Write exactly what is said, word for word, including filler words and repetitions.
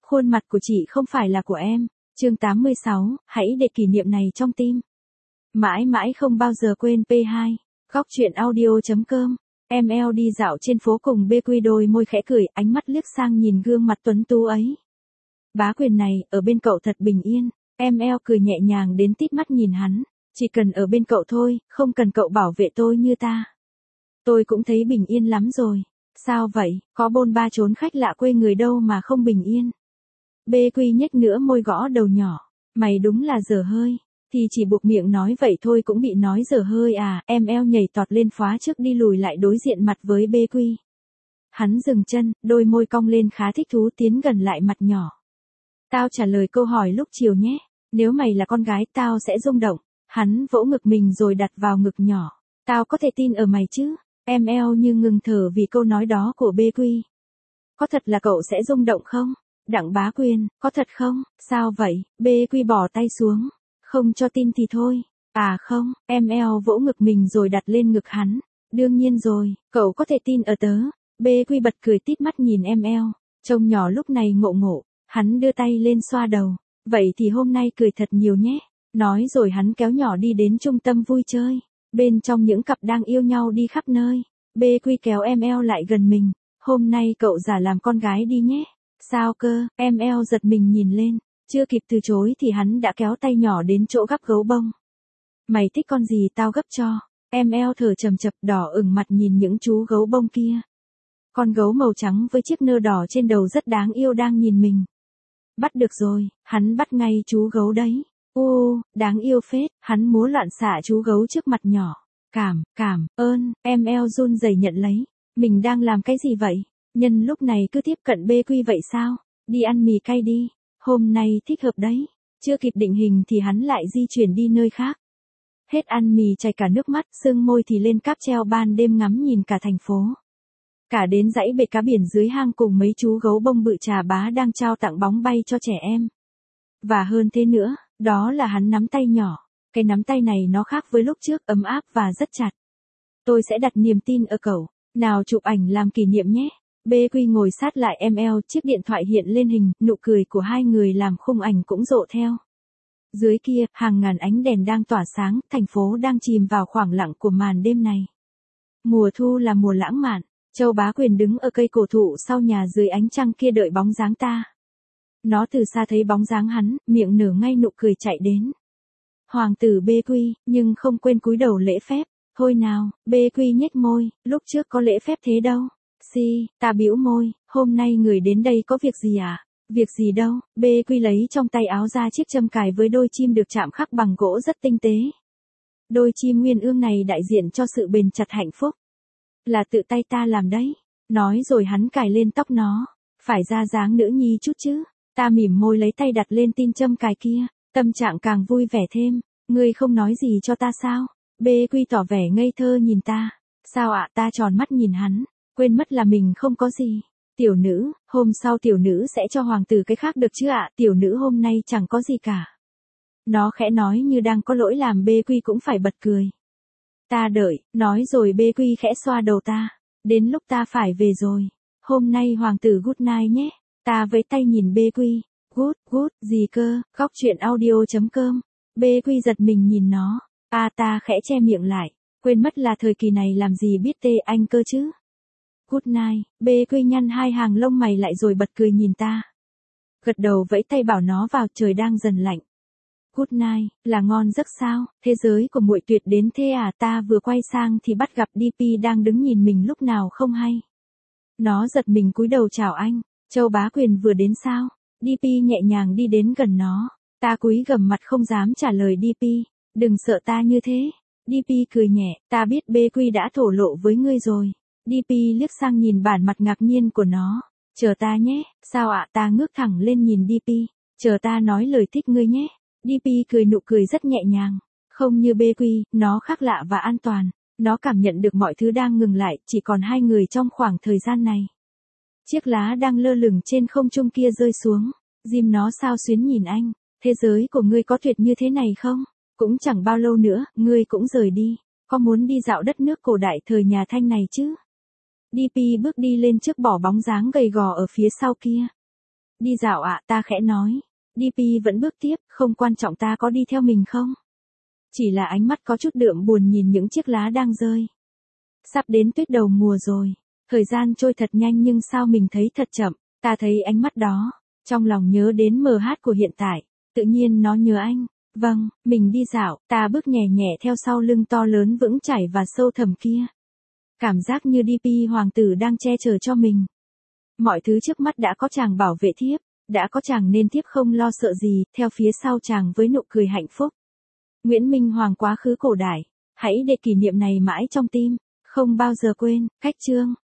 Khuôn mặt của chị không phải là của em. Chương tám mươi sáu, hãy để kỷ niệm này trong tim. Mãi mãi không bao giờ quên pê hai. Góc truyện audio chấm com. Em eo đi dạo trên phố cùng bê quy, đôi môi khẽ cười, ánh mắt liếc sang nhìn gương mặt tuấn tú ấy. Bá Quyền này, ở bên cậu thật bình yên. Em eo cười nhẹ nhàng đến tít mắt nhìn hắn. Chỉ cần ở bên cậu thôi, không cần cậu bảo vệ tôi như ta. Tôi cũng thấy bình yên lắm rồi. Sao vậy, có bôn ba trốn khách lạ quê người đâu mà không bình yên. Bê quy nhếch nửa môi gõ đầu nhỏ. Mày đúng là dở hơi. Thì chỉ buộc miệng nói vậy thôi cũng bị nói dở hơi à. Em eo nhảy tọt lên phá trước đi lùi lại đối diện mặt với bê quy. Hắn dừng chân, đôi môi cong lên khá thích thú tiến gần lại mặt nhỏ. Tao trả lời câu hỏi lúc chiều nhé. Nếu mày là con gái tao sẽ rung động. Hắn vỗ ngực mình rồi đặt vào ngực nhỏ. Tao có thể tin ở mày chứ. Em eo như ngừng thở vì câu nói đó của bê quy. Có thật là cậu sẽ rung động không? Đặng Bá Quyền, có thật không? Sao vậy? Bê quy bỏ tay xuống. Không cho tin thì thôi. À không, em eo vỗ ngực mình rồi đặt lên ngực hắn. Đương nhiên rồi, cậu có thể tin ở tớ. Bê quy bật cười tít mắt nhìn em eo. Trông nhỏ lúc này ngộ ngộ. Hắn đưa tay lên xoa đầu. Vậy thì hôm nay cười thật nhiều nhé. Nói rồi hắn kéo nhỏ đi đến trung tâm vui chơi. Bên trong những cặp đang yêu nhau đi khắp nơi. Bê quy kéo em eo lại gần mình. Hôm nay cậu giả làm con gái đi nhé. Sao cơ, em eo giật mình nhìn lên. Chưa kịp từ chối thì hắn đã kéo tay nhỏ đến chỗ gắp gấu bông. Mày thích con gì tao gấp cho. Em eo thở chầm chập đỏ ửng mặt nhìn những chú gấu bông kia. Con gấu màu trắng với chiếc nơ đỏ trên đầu rất đáng yêu đang nhìn mình. Bắt được rồi, hắn bắt ngay chú gấu đấy. Ô, đáng yêu phết, hắn múa loạn xạ chú gấu trước mặt nhỏ. Cảm, cảm, ơn, em eo run rẩy nhận lấy. Mình đang làm cái gì vậy? Nhân lúc này cứ tiếp cận bê quy vậy sao? Đi ăn mì cay đi. Hôm nay thích hợp đấy. Chưa kịp định hình thì hắn lại di chuyển đi nơi khác. Hết ăn mì chảy cả nước mắt, sương môi thì lên cáp treo ban đêm ngắm nhìn cả thành phố. Cả đến dãy bể cá biển dưới hang cùng mấy chú gấu bông bự trà bá đang trao tặng bóng bay cho trẻ em. Và hơn thế nữa, đó là hắn nắm tay nhỏ. Cái nắm tay này nó khác với lúc trước, ấm áp và rất chặt. Tôi sẽ đặt niềm tin ở cậu. Nào chụp ảnh làm kỷ niệm nhé. Bê quy ngồi sát lại em eo, chiếc điện thoại hiện lên hình, nụ cười của hai người làm khung ảnh cũng rộ theo. Dưới kia, hàng ngàn ánh đèn đang tỏa sáng, thành phố đang chìm vào khoảng lặng của màn đêm này. Mùa thu là mùa lãng mạn. Châu Bá Quyền đứng ở cây cổ thụ sau nhà dưới ánh trăng kia đợi bóng dáng ta. Nó từ xa thấy bóng dáng hắn, miệng nở ngay nụ cười chạy đến. Hoàng tử bê quy, nhưng không quên cúi đầu lễ phép. Thôi nào, bê quy nhếch môi, lúc trước có lễ phép thế đâu. Si, ta bĩu môi, hôm nay người đến đây có việc gì à? Việc gì đâu, bê quy lấy trong tay áo ra chiếc châm cài với đôi chim được chạm khắc bằng gỗ rất tinh tế. Đôi chim nguyên ương này đại diện cho sự bền chặt hạnh phúc. Là tự tay ta làm đấy. Nói rồi hắn cài lên tóc nó. Phải ra dáng nữ nhi chút chứ. Ta mỉm môi lấy tay đặt lên tin châm cài kia. Tâm trạng càng vui vẻ thêm. Ngươi không nói gì cho ta sao? Bê quy tỏ vẻ ngây thơ nhìn ta. Sao ạ? Ta tròn mắt nhìn hắn. Quên mất là mình không có gì. Tiểu nữ, hôm sau tiểu nữ sẽ cho hoàng tử cái khác được chứ ạ? Tiểu nữ hôm nay chẳng có gì cả. Nó khẽ nói như đang có lỗi làm bê quy cũng phải bật cười. Ta đợi, nói rồi bê quy khẽ xoa đầu ta. Đến lúc ta phải về rồi. Hôm nay hoàng tử good night nhé. Ta với tay nhìn bê quy. Good, good, gì cơ, góc truyện audio chấm com. Bê quy giật mình nhìn nó. À ta khẽ che miệng lại. Quên mất là thời kỳ này làm gì biết tê anh cơ chứ. Good night, bê quy nhăn hai hàng lông mày lại rồi bật cười nhìn ta. Gật đầu vẫy tay bảo nó vào, trời đang dần lạnh. Good night, là ngon giấc sao, thế giới của muội tuyệt đến thế à? Ta vừa quay sang thì bắt gặp đê pê đang đứng nhìn mình lúc nào không hay. Nó giật mình cúi đầu chào anh. Châu Bá Quyền vừa đến sao? đê pê nhẹ nhàng đi đến gần nó. Ta cúi gằm mặt không dám trả lời đê pê. Đừng sợ ta như thế. đê pê cười nhẹ, ta biết bê quy đã thổ lộ với ngươi rồi. đê pê liếc sang nhìn bản mặt ngạc nhiên của nó. Chờ ta nhé, sao ạ? Ta ngước thẳng lên nhìn đê pê. Chờ ta nói lời thích ngươi nhé. đê pê cười nụ cười rất nhẹ nhàng. Không như bê quy, nó khác lạ và an toàn. Nó cảm nhận được mọi thứ đang ngừng lại, chỉ còn hai người trong khoảng thời gian này. Chiếc lá đang lơ lửng trên không trung kia rơi xuống. Jim nó sao xuyến nhìn anh. Thế giới của ngươi có tuyệt như thế này không? Cũng chẳng bao lâu nữa, ngươi cũng rời đi. Có muốn đi dạo đất nước cổ đại thời nhà Thanh này chứ? đê pê bước đi lên trước bỏ bóng dáng gầy gò ở phía sau kia. Đi dạo ạ, ta khẽ nói. đê pê vẫn bước tiếp, không quan trọng ta có đi theo mình không. Chỉ là ánh mắt có chút đượm buồn nhìn những chiếc lá đang rơi. Sắp đến tuyết đầu mùa rồi. Thời gian trôi thật nhanh nhưng sao mình thấy thật chậm. Ta thấy ánh mắt đó. Trong lòng nhớ đến em hát của hiện tại. Tự nhiên nó nhớ anh. Vâng, mình đi dạo, ta bước nhẹ nhẹ theo sau lưng to lớn vững chãi và sâu thẳm kia. Cảm giác như đê pê hoàng tử đang che chở cho mình. Mọi thứ trước mắt đã có chàng bảo vệ thiếp, đã có chàng nên thiếp không lo sợ gì, theo phía sau chàng với nụ cười hạnh phúc. Nguyễn Minh Hoàng quá khứ cổ đại, hãy để kỷ niệm này mãi trong tim, không bao giờ quên. Cách chương